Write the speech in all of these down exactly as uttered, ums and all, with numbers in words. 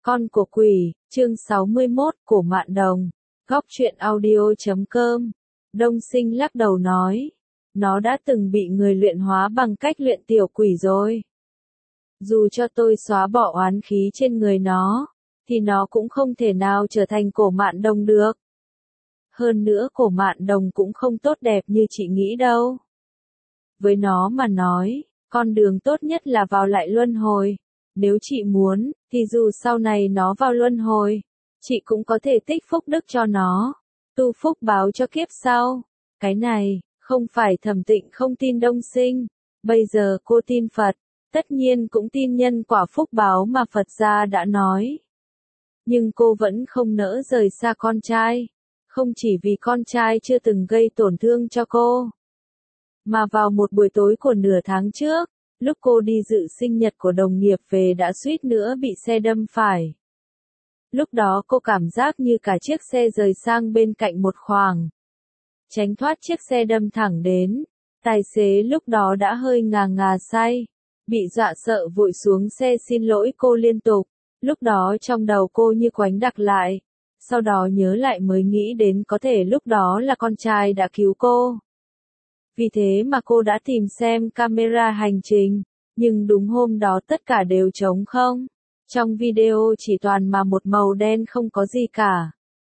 Con của quỷ, chương sáu mươi mốt, của Mạn Đồng. Góc truyện audio chấm com. Đông Sinh lắc đầu nói. Nó đã từng bị người luyện hóa bằng cách luyện tiểu quỷ rồi. Dù cho tôi xóa bỏ oán khí trên người nó, thì nó cũng không thể nào trở thành cổ Mạn Đồng được. Hơn nữa cổ Mạn Đồng cũng không tốt đẹp như chị nghĩ đâu. Với nó mà nói, con đường tốt nhất là vào lại luân hồi. Nếu chị muốn, thì dù sau này nó vào luân hồi, chị cũng có thể tích phúc đức cho nó, tu phúc báo cho kiếp sau. Cái này, không phải Thẩm Tịnh không tin Đông Sinh, bây giờ cô tin Phật, tất nhiên cũng tin nhân quả phúc báo mà Phật gia đã nói. Nhưng cô vẫn không nỡ rời xa con trai, không chỉ vì con trai chưa từng gây tổn thương cho cô, mà vào một buổi tối của nửa tháng trước, lúc cô đi dự sinh nhật của đồng nghiệp về đã suýt nữa bị xe đâm phải. Lúc đó cô cảm giác như cả chiếc xe rời sang bên cạnh một khoảng, tránh thoát chiếc xe đâm thẳng đến. Tài xế lúc đó đã hơi ngà ngà say, bị dọa sợ vội xuống xe xin lỗi cô liên tục. Lúc đó trong đầu cô như quánh đặc lại, sau đó nhớ lại mới nghĩ đến có thể lúc đó là con trai đã cứu cô. Vì thế mà cô đã tìm xem camera hành trình, nhưng đúng hôm đó tất cả đều trống không. Trong video chỉ toàn mà một màu đen không có gì cả.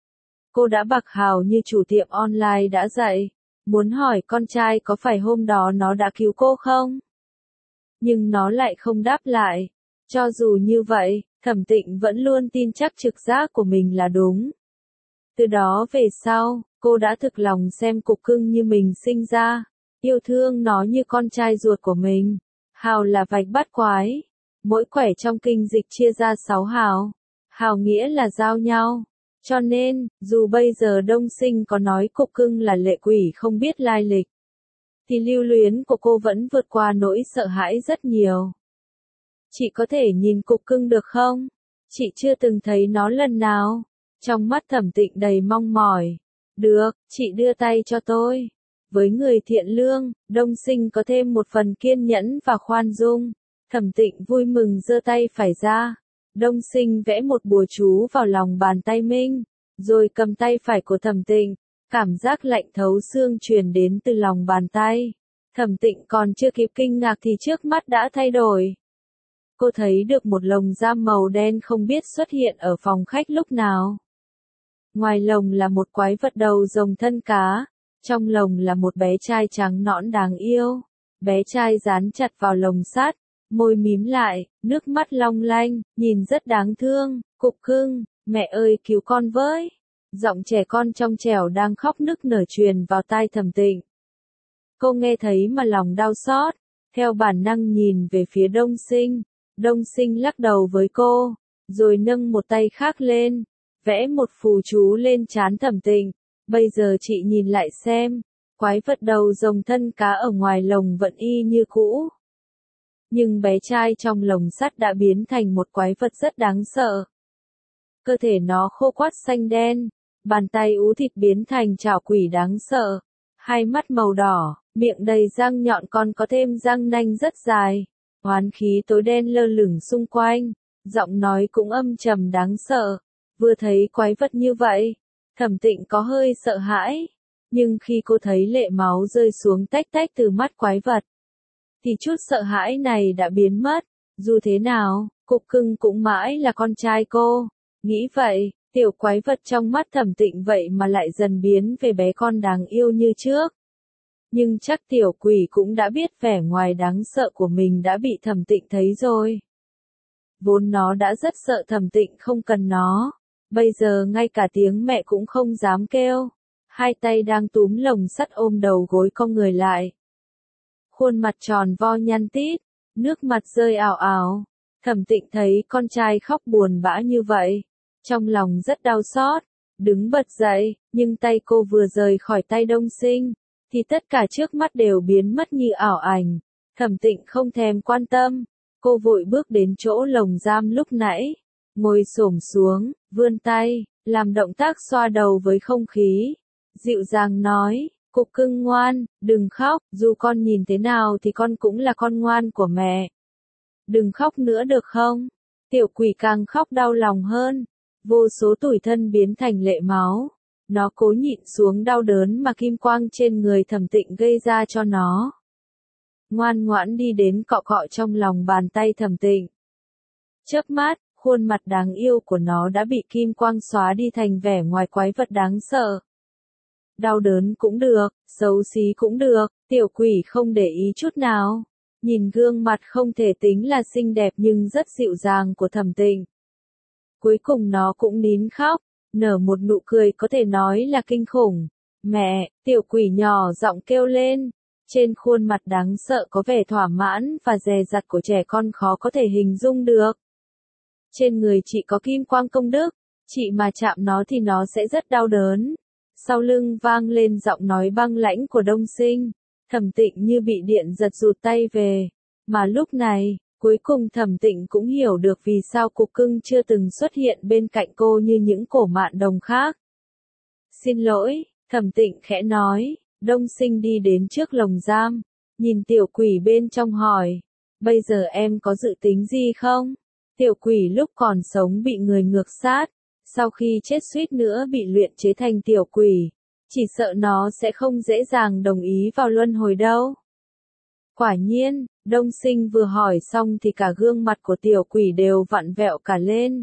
Cô đã bạc hào như chủ tiệm online đã dạy, muốn hỏi con trai có phải hôm đó nó đã cứu cô không? Nhưng nó lại không đáp lại. Cho dù như vậy, Thẩm Tịnh vẫn luôn tin chắc trực giác của mình là đúng. Từ đó về sau, cô đã thực lòng xem cục cưng như mình sinh ra, yêu thương nó như con trai ruột của mình. Hào là vạch bát quái, mỗi quẻ trong kinh dịch chia ra sáu hào. Hào nghĩa là giao nhau. Cho nên, dù bây giờ Đông Sinh có nói cục cưng là lệ quỷ không biết lai lịch, thì lưu luyến của cô vẫn vượt qua nỗi sợ hãi rất nhiều. Chị có thể nhìn cục cưng được không? Chị chưa từng thấy nó lần nào. Trong mắt Thẩm Tịnh đầy mong mỏi. Được, chị đưa tay cho tôi. Với người thiện lương, Đông Sinh có thêm một phần kiên nhẫn và khoan dung. Thẩm Tịnh vui mừng giơ tay phải ra. Đông Sinh vẽ một bùa chú vào lòng bàn tay mình, rồi cầm tay phải của Thẩm Tịnh. Cảm giác lạnh thấu xương truyền đến từ lòng bàn tay. Thẩm Tịnh còn chưa kịp kinh ngạc thì trước mắt đã thay đổi. Cô thấy được một lồng giam màu đen không biết xuất hiện ở phòng khách lúc nào. Ngoài lồng là một quái vật đầu rồng thân cá, trong lồng là một bé trai trắng nõn đáng yêu. Bé trai dán chặt vào lồng sắt, môi mím lại, nước mắt long lanh, nhìn rất đáng thương. Cục cưng, mẹ ơi cứu con với. Giọng trẻ con trong trẻo đang khóc nức nở truyền vào tai Thẩm Tịnh. Cô nghe thấy mà lòng đau xót, theo bản năng nhìn về phía Đông Sinh. Đông Sinh lắc đầu với cô, rồi nâng một tay khác lên, vẽ một phù chú lên trán Thẩm Tịnh. Bây giờ chị nhìn lại xem, quái vật đầu rồng thân cá ở ngoài lồng vẫn y như cũ. Nhưng bé trai trong lồng sắt đã biến thành một quái vật rất đáng sợ. Cơ thể nó khô quắt xanh đen, bàn tay ú thịt biến thành trảo quỷ đáng sợ, hai mắt màu đỏ, miệng đầy răng nhọn còn có thêm răng nanh rất dài. Oán khí tối đen lơ lửng xung quanh, giọng nói cũng âm trầm đáng sợ. Vừa thấy quái vật như vậy, Thẩm Tịnh có hơi sợ hãi, nhưng khi cô thấy lệ máu rơi xuống tách tách từ mắt quái vật, thì chút sợ hãi này đã biến mất. Dù thế nào, cục cưng cũng mãi là con trai cô. Nghĩ vậy, tiểu quái vật trong mắt Thẩm Tịnh vậy mà lại dần biến về bé con đáng yêu như trước. Nhưng chắc tiểu quỷ cũng đã biết vẻ ngoài đáng sợ của mình đã bị Thẩm Tịnh thấy rồi. Vốn nó đã rất sợ Thẩm Tịnh không cần nó, bây giờ ngay cả tiếng mẹ cũng không dám kêu. Hai tay đang túm lồng sắt ôm đầu gối cong người lại. Khuôn mặt tròn vo nhăn tít, nước mặt rơi ảo ảo. Thẩm Tịnh thấy con trai khóc buồn bã như vậy, trong lòng rất đau xót, đứng bật dậy, nhưng tay cô vừa rời khỏi tay Đông Sinh, thì tất cả trước mắt đều biến mất như ảo ảnh. Thẩm Tịnh không thèm quan tâm, cô vội bước đến chỗ lồng giam lúc nãy, ngồi xổm xuống, vươn tay, làm động tác xoa đầu với không khí, dịu dàng nói, cục cưng ngoan, đừng khóc, dù con nhìn thế nào thì con cũng là con ngoan của mẹ. Đừng khóc nữa được không? Tiểu quỷ càng khóc đau lòng hơn, vô số tủi thân biến thành lệ máu. Nó cố nhịn xuống đau đớn mà kim quang trên người Thẩm Tịnh gây ra cho nó. Ngoan ngoãn đi đến cọ cọ trong lòng bàn tay Thẩm Tịnh. Chớp mắt, khuôn mặt đáng yêu của nó đã bị kim quang xóa đi thành vẻ ngoài quái vật đáng sợ. Đau đớn cũng được, xấu xí cũng được, tiểu quỷ không để ý chút nào. Nhìn gương mặt không thể tính là xinh đẹp nhưng rất dịu dàng của Thẩm Tịnh. Cuối cùng nó cũng nín khóc, nở một nụ cười có thể nói là kinh khủng. Mẹ, tiểu quỷ nhỏ giọng kêu lên. Trên khuôn mặt đáng sợ có vẻ thỏa mãn và dè dặt của trẻ con khó có thể hình dung được. Trên người chị có kim quang công đức, chị mà chạm nó thì nó sẽ rất đau đớn. Sau lưng vang lên giọng nói băng lãnh của Đông Sinh. Thẩm Tịnh như bị điện giật rụt tay về. Mà lúc này, cuối cùng Thẩm Tịnh cũng hiểu được vì sao cục cưng chưa từng xuất hiện bên cạnh cô như những cổ mạn đồng khác. Xin lỗi, Thẩm Tịnh khẽ nói. Đông Sinh đi đến trước lồng giam, nhìn tiểu quỷ bên trong hỏi. Bây giờ em có dự tính gì không? Tiểu quỷ lúc còn sống bị người ngược sát, sau khi chết suýt nữa bị luyện chế thành tiểu quỷ. Chỉ sợ nó sẽ không dễ dàng đồng ý vào luân hồi đâu. Quả nhiên, Đông Sinh vừa hỏi xong thì cả gương mặt của tiểu quỷ đều vặn vẹo cả lên.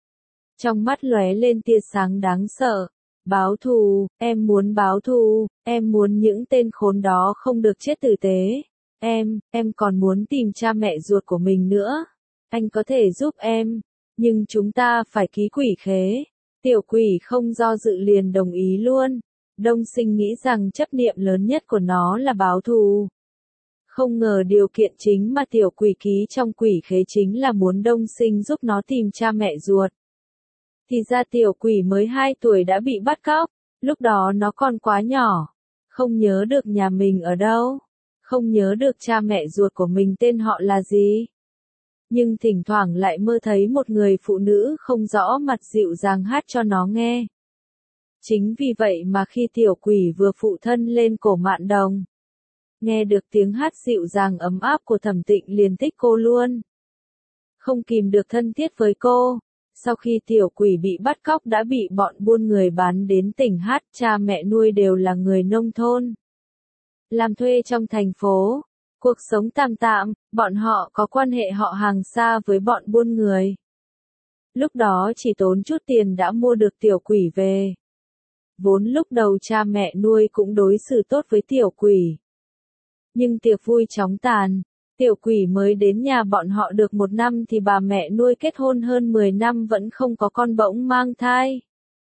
Trong mắt lóe lên tia sáng đáng sợ. Báo thù, em muốn báo thù, em muốn những tên khốn đó không được chết tử tế. Em, em còn muốn tìm cha mẹ ruột của mình nữa. Anh có thể giúp em, nhưng chúng ta phải ký quỷ khế. Tiểu quỷ không do dự liền đồng ý luôn. Đông Sinh nghĩ rằng chấp niệm lớn nhất của nó là báo thù. Không ngờ điều kiện chính mà tiểu quỷ ký trong quỷ khế chính là muốn Đông Sinh giúp nó tìm cha mẹ ruột. Thì ra tiểu quỷ mới hai tuổi đã bị bắt cóc, lúc đó nó còn quá nhỏ, không nhớ được nhà mình ở đâu, không nhớ được cha mẹ ruột của mình tên họ là gì. Nhưng thỉnh thoảng lại mơ thấy một người phụ nữ không rõ mặt dịu dàng hát cho nó nghe. Chính vì vậy mà khi tiểu quỷ vừa phụ thân lên cổ Mạn Đồng, nghe được tiếng hát dịu dàng ấm áp của Thẩm Tịnh liền thích cô luôn. Không kìm được thân thiết với cô. Sau khi tiểu quỷ bị bắt cóc đã bị bọn buôn người bán đến tỉnh Hát, cha mẹ nuôi đều là người nông thôn. Làm thuê trong thành phố, cuộc sống tạm tạm, bọn họ có quan hệ họ hàng xa với bọn buôn người. Lúc đó chỉ tốn chút tiền đã mua được tiểu quỷ về. Vốn lúc đầu cha mẹ nuôi cũng đối xử tốt với tiểu quỷ. Nhưng tiệc vui chóng tàn. Tiểu quỷ mới đến nhà bọn họ được một năm thì bà mẹ nuôi kết hôn hơn mười năm vẫn không có con bỗng mang thai.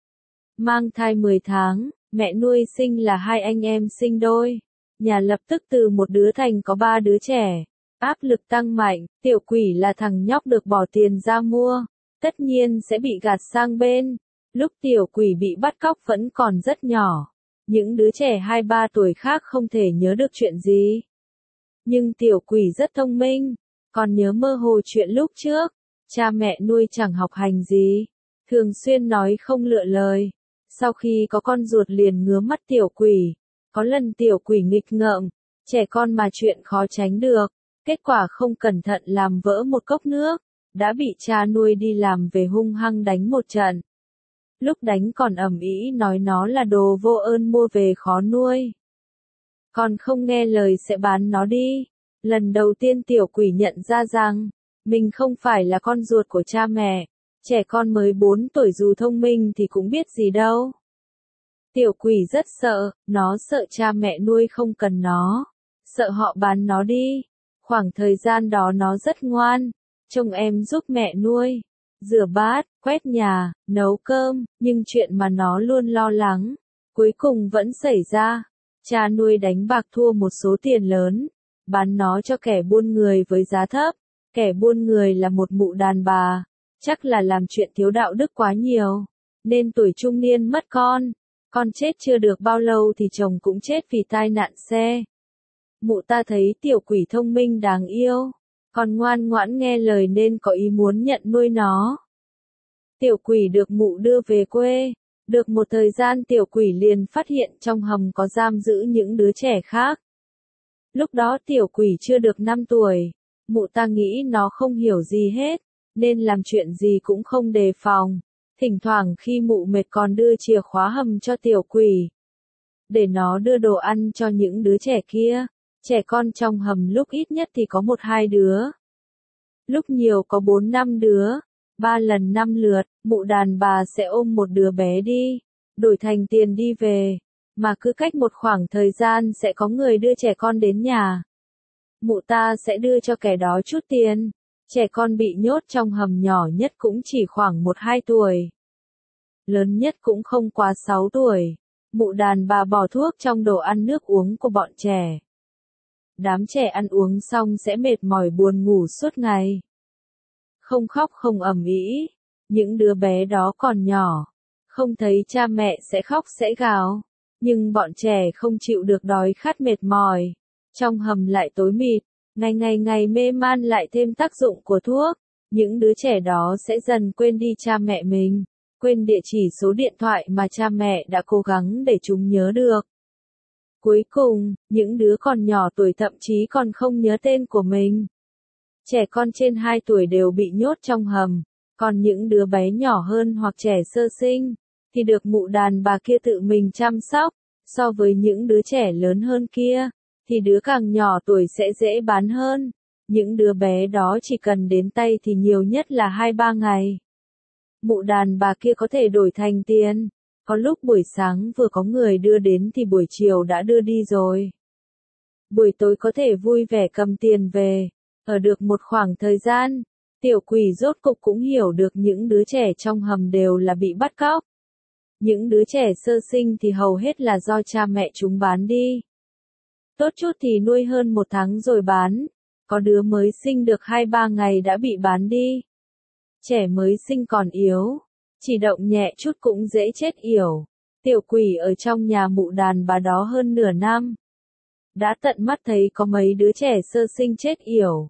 Mang thai mười tháng, mẹ nuôi sinh là hai anh em sinh đôi. Nhà lập tức từ một đứa thành có ba đứa trẻ. Áp lực tăng mạnh, tiểu quỷ là thằng nhóc được bỏ tiền ra mua. Tất nhiên sẽ bị gạt sang bên. Lúc tiểu quỷ bị bắt cóc vẫn còn rất nhỏ. Những đứa trẻ hai ba tuổi khác không thể nhớ được chuyện gì. Nhưng tiểu quỷ rất thông minh, còn nhớ mơ hồ chuyện lúc trước, cha mẹ nuôi chẳng học hành gì, thường xuyên nói không lựa lời. Sau khi có con ruột liền ngứa mắt tiểu quỷ, có lần tiểu quỷ nghịch ngợm, trẻ con mà chuyện khó tránh được, kết quả không cẩn thận làm vỡ một cốc nước, đã bị cha nuôi đi làm về hung hăng đánh một trận. Lúc đánh còn ầm ĩ nói nó là đồ vô ơn mua về khó nuôi. Còn không nghe lời sẽ bán nó đi. Lần đầu tiên tiểu quỷ nhận ra rằng, mình không phải là con ruột của cha mẹ. Trẻ con mới bốn tuổi dù thông minh thì cũng biết gì đâu. Tiểu quỷ rất sợ, nó sợ cha mẹ nuôi không cần nó. Sợ họ bán nó đi. Khoảng thời gian đó nó rất ngoan. Trông em giúp mẹ nuôi. Rửa bát, quét nhà, nấu cơm. Nhưng chuyện mà nó luôn lo lắng, cuối cùng vẫn xảy ra. Cha nuôi đánh bạc thua một số tiền lớn, bán nó cho kẻ buôn người với giá thấp. Kẻ buôn người là một mụ đàn bà, chắc là làm chuyện thiếu đạo đức quá nhiều, nên tuổi trung niên mất con. Con chết chưa được bao lâu thì chồng cũng chết vì tai nạn xe. Mụ ta thấy tiểu quỷ thông minh đáng yêu, còn ngoan ngoãn nghe lời nên có ý muốn nhận nuôi nó. Tiểu quỷ được mụ đưa về quê. Được một thời gian tiểu quỷ liền phát hiện trong hầm có giam giữ những đứa trẻ khác. Lúc đó tiểu quỷ chưa được năm tuổi, mụ ta nghĩ nó không hiểu gì hết, nên làm chuyện gì cũng không đề phòng. Thỉnh thoảng khi mụ mệt còn đưa chìa khóa hầm cho tiểu quỷ, để nó đưa đồ ăn cho những đứa trẻ kia. Trẻ con trong hầm lúc ít nhất thì có một hai đứa, lúc nhiều có bốn năm đứa, ba lần năm lượt, mụ đàn bà sẽ ôm một đứa bé đi, đổi thành tiền đi về, mà cứ cách một khoảng thời gian sẽ có người đưa trẻ con đến nhà. Mụ ta sẽ đưa cho kẻ đó chút tiền. Trẻ con bị nhốt trong hầm nhỏ nhất cũng chỉ khoảng một hai tuổi. Lớn nhất cũng không quá sáu tuổi. Mụ đàn bà bỏ thuốc trong đồ ăn nước uống của bọn trẻ. Đám trẻ ăn uống xong sẽ mệt mỏi buồn ngủ suốt ngày. Không khóc không ầm ĩ. Những đứa bé đó còn nhỏ, không thấy cha mẹ sẽ khóc sẽ gào. Nhưng bọn trẻ không chịu được đói khát mệt mỏi. Trong hầm lại tối mịt, ngày ngày ngày mê man lại thêm tác dụng của thuốc. Những đứa trẻ đó sẽ dần quên đi cha mẹ mình, quên địa chỉ số điện thoại mà cha mẹ đã cố gắng để chúng nhớ được. Cuối cùng, những đứa còn nhỏ tuổi thậm chí còn không nhớ tên của mình. Trẻ con trên hai tuổi đều bị nhốt trong hầm, còn những đứa bé nhỏ hơn hoặc trẻ sơ sinh, thì được mụ đàn bà kia tự mình chăm sóc. So với những đứa trẻ lớn hơn kia, thì đứa càng nhỏ tuổi sẽ dễ bán hơn. Những đứa bé đó chỉ cần đến tay thì nhiều nhất là hai ba ngày. Mụ đàn bà kia có thể đổi thành tiền. Có lúc buổi sáng vừa có người đưa đến thì buổi chiều đã đưa đi rồi. Buổi tối có thể vui vẻ cầm tiền về. Ở được một khoảng thời gian, tiểu quỷ rốt cục cũng hiểu được những đứa trẻ trong hầm đều là bị bắt cóc. Những đứa trẻ sơ sinh thì hầu hết là do cha mẹ chúng bán đi. Tốt chút thì nuôi hơn một tháng rồi bán. Có đứa mới sinh được hai ba ngày đã bị bán đi. Trẻ mới sinh còn yếu, chỉ động nhẹ chút cũng dễ chết yểu. Tiểu quỷ ở trong nhà mụ đàn bà đó hơn nửa năm. Đã tận mắt thấy có mấy đứa trẻ sơ sinh chết yểu.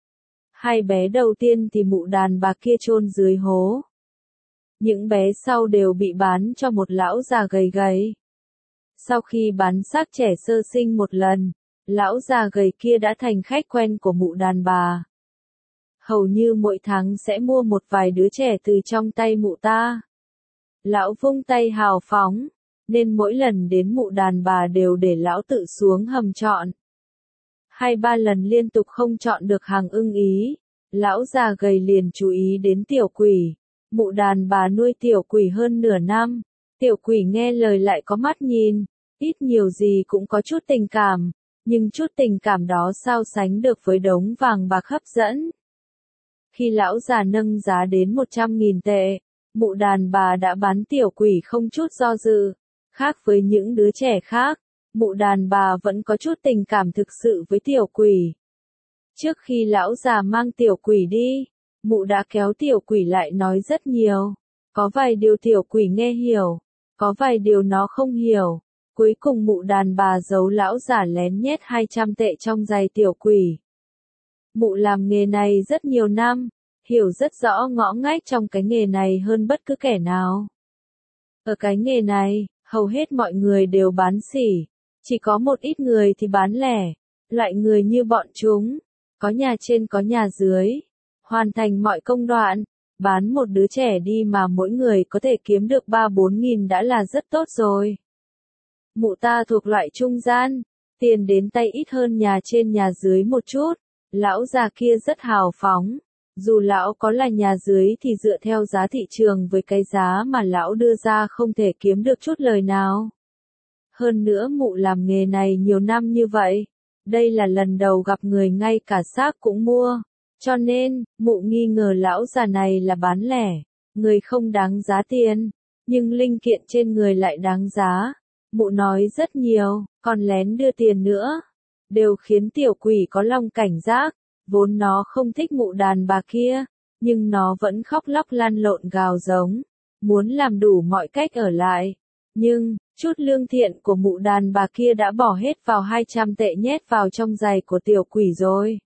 Hai bé đầu tiên thì mụ đàn bà kia chôn dưới hố. Những bé sau đều bị bán cho một lão già gầy gầy. Sau khi bán xác trẻ sơ sinh một lần, lão già gầy kia đã thành khách quen của mụ đàn bà. Hầu như mỗi tháng sẽ mua một vài đứa trẻ từ trong tay mụ ta. Lão vung tay hào phóng, nên mỗi lần đến mụ đàn bà đều để lão tự xuống hầm chọn. Hai ba lần liên tục không chọn được hàng ưng ý, lão già gầy liền chú ý đến tiểu quỷ. Mụ đàn bà nuôi tiểu quỷ hơn nửa năm, tiểu quỷ nghe lời lại có mắt nhìn, ít nhiều gì cũng có chút tình cảm, nhưng chút tình cảm đó sao sánh được với đống vàng bạc hấp dẫn. Khi lão già nâng giá đến một trăm nghìn tệ, mụ đàn bà đã bán tiểu quỷ không chút do dự. Khác với những đứa trẻ khác, mụ đàn bà vẫn có chút tình cảm thực sự với tiểu quỷ. Trước khi lão già mang tiểu quỷ đi, mụ đã kéo tiểu quỷ lại nói rất nhiều. Có vài điều tiểu quỷ nghe hiểu, có vài điều nó không hiểu. Cuối cùng mụ đàn bà giấu lão già lén nhét hai trăm tệ trong giày tiểu quỷ. Mụ làm nghề này rất nhiều năm, hiểu rất rõ ngõ ngách trong cái nghề này hơn bất cứ kẻ nào. Ở cái nghề này, hầu hết mọi người đều bán sỉ, chỉ có một ít người thì bán lẻ. Loại người như bọn chúng, có nhà trên có nhà dưới, hoàn thành mọi công đoạn, bán một đứa trẻ đi mà mỗi người có thể kiếm được ba bốn nghìn đã là rất tốt rồi. Mụ ta thuộc loại trung gian, tiền đến tay ít hơn nhà trên nhà dưới một chút. Lão già kia rất hào phóng, dù lão có là nhà dưới thì dựa theo giá thị trường với cái giá mà lão đưa ra không thể kiếm được chút lời nào. Hơn nữa mụ làm nghề này nhiều năm như vậy, đây là lần đầu gặp người ngay cả xác cũng mua, cho nên, mụ nghi ngờ lão già này là bán lẻ, người không đáng giá tiền, nhưng linh kiện trên người lại đáng giá. Mụ nói rất nhiều, còn lén đưa tiền nữa, đều khiến tiểu quỷ có lòng cảnh giác. Vốn nó không thích mụ đàn bà kia, nhưng nó vẫn khóc lóc lăn lộn gào giống, muốn làm đủ mọi cách ở lại. Nhưng, chút lương thiện của mụ đàn bà kia đã bỏ hết vào hai trăm tệ nhét vào trong giày của tiểu quỷ rồi.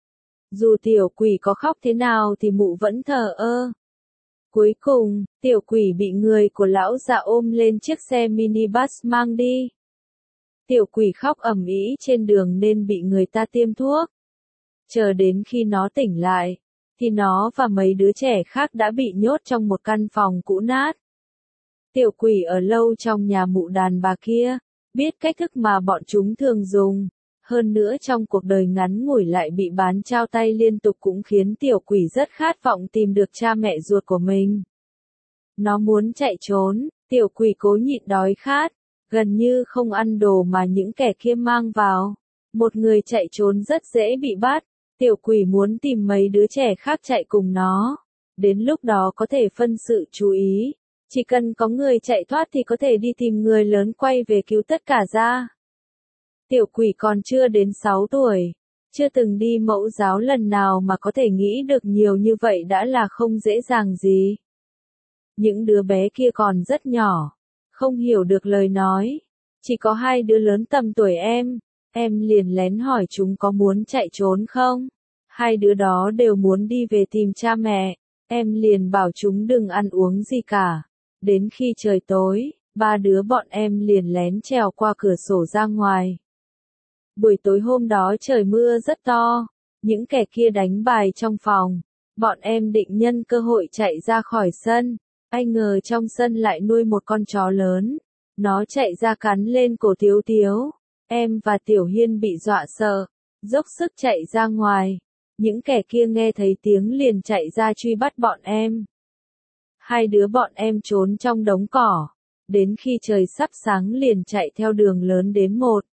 Dù tiểu quỷ có khóc thế nào thì mụ vẫn thờ ơ. Cuối cùng, tiểu quỷ bị người của lão già ôm lên chiếc xe minibus mang đi. Tiểu quỷ khóc ầm ĩ trên đường nên bị người ta tiêm thuốc. Chờ đến khi nó tỉnh lại, thì nó và mấy đứa trẻ khác đã bị nhốt trong một căn phòng cũ nát. Tiểu quỷ ở lâu trong nhà mụ đàn bà kia, biết cách thức mà bọn chúng thường dùng. Hơn nữa trong cuộc đời ngắn ngủi lại bị bán trao tay liên tục cũng khiến tiểu quỷ rất khát vọng tìm được cha mẹ ruột của mình. Nó muốn chạy trốn, tiểu quỷ cố nhịn đói khát, gần như không ăn đồ mà những kẻ kia mang vào. Một người chạy trốn rất dễ bị bắt, tiểu quỷ muốn tìm mấy đứa trẻ khác chạy cùng nó. Đến lúc đó có thể phân sự chú ý, chỉ cần có người chạy thoát thì có thể đi tìm người lớn quay về cứu tất cả ra. Tiểu quỷ còn chưa đến sáu tuổi, chưa từng đi mẫu giáo lần nào mà có thể nghĩ được nhiều như vậy đã là không dễ dàng gì. Những đứa bé kia còn rất nhỏ, không hiểu được lời nói, chỉ có hai đứa lớn tầm tuổi em, em liền lén hỏi chúng có muốn chạy trốn không. Hai đứa đó đều muốn đi về tìm cha mẹ, em liền bảo chúng đừng ăn uống gì cả. Đến khi trời tối, ba đứa bọn em liền lén trèo qua cửa sổ ra ngoài. Buổi tối hôm đó trời mưa rất to, những kẻ kia đánh bài trong phòng, bọn em định nhân cơ hội chạy ra khỏi sân, ai ngờ trong sân lại nuôi một con chó lớn, nó chạy ra cắn lên cổ Tiếu Tiếu, em và Tiểu Hiên bị dọa sợ, dốc sức chạy ra ngoài, những kẻ kia nghe thấy tiếng liền chạy ra truy bắt bọn em. Hai đứa bọn em trốn trong đống cỏ, đến khi trời sắp sáng liền chạy theo đường lớn đến một.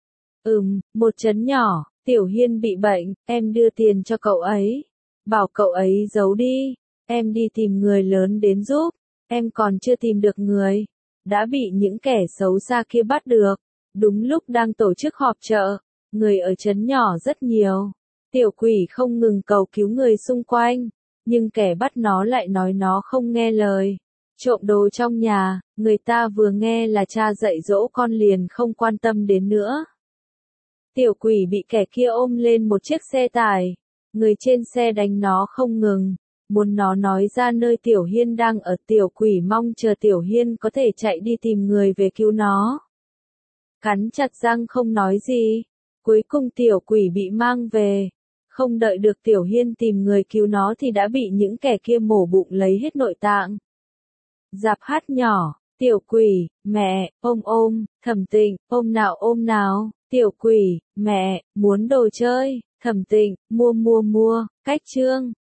Ừm, một trấn nhỏ, Tiểu Hiên bị bệnh, em đưa tiền cho cậu ấy. Bảo cậu ấy giấu đi, em đi tìm người lớn đến giúp, em còn chưa tìm được người. Đã bị những kẻ xấu xa kia bắt được. Đúng lúc đang tổ chức họp chợ, người ở trấn nhỏ rất nhiều. Tiểu quỷ không ngừng cầu cứu người xung quanh, nhưng kẻ bắt nó lại nói nó không nghe lời. Trộm đồ trong nhà, người ta vừa nghe là cha dạy dỗ con liền không quan tâm đến nữa. Tiểu quỷ bị kẻ kia ôm lên một chiếc xe tải, người trên xe đánh nó không ngừng, muốn nó nói ra nơi Tiểu Hiên đang ở. Tiểu quỷ mong chờ Tiểu Hiên có thể chạy đi tìm người về cứu nó. Cắn chặt răng không nói gì, cuối cùng tiểu quỷ bị mang về, không đợi được Tiểu Hiên tìm người cứu nó thì đã bị những kẻ kia mổ bụng lấy hết nội tạng. Dạp hát nhỏ, tiểu quỷ, mẹ, ôm ôm, Thẩm Tịnh, ôm nào ôm nào, tiểu quỷ, mẹ, muốn đồ chơi, Thẩm Tịnh, mua mua mua, cách chương.